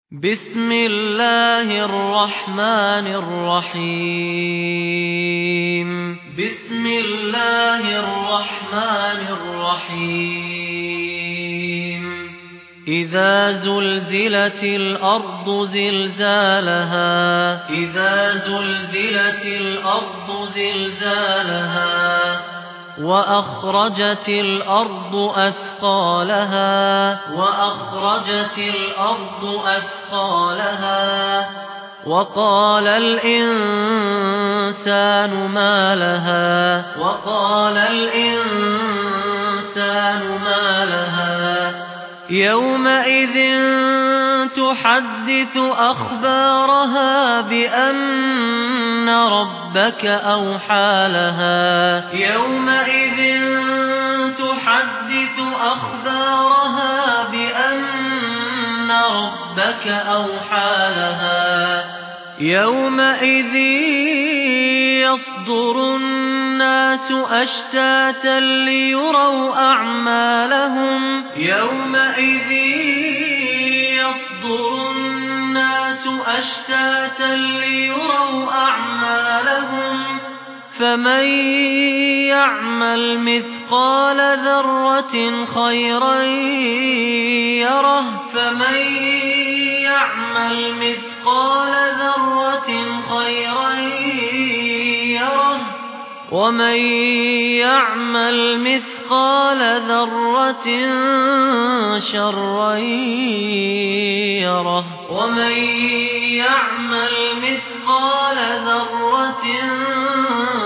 بسم الله الرحمن الرحيم بسم الله الرحمن الرحيم إذا زلزلت الأرض زلزالها إذا زلزلت الأرض زلزالها وأخرجت الأرض أثقالها وأخرجت الأرض أثقالها وقال الإنسان ما لها وقال الإنسان ما لها يومئذ تحدث أخبارها بأن ربك أوحى لها يومئذ تحدث أخبارها بأن ربك أوحى لها يومئذ يصدر الناس أشتاتا ليروا أعمالهم يومئذ يصدر الناس أشتاتا ليروا أعمالهم فمن يعمل مثقال ذرة خيرا يره فمن يعمل مثقال ذرة خيرا يره ومن يعمل مثقال ذرة شرا يره ومن يعمل مثقال ذرة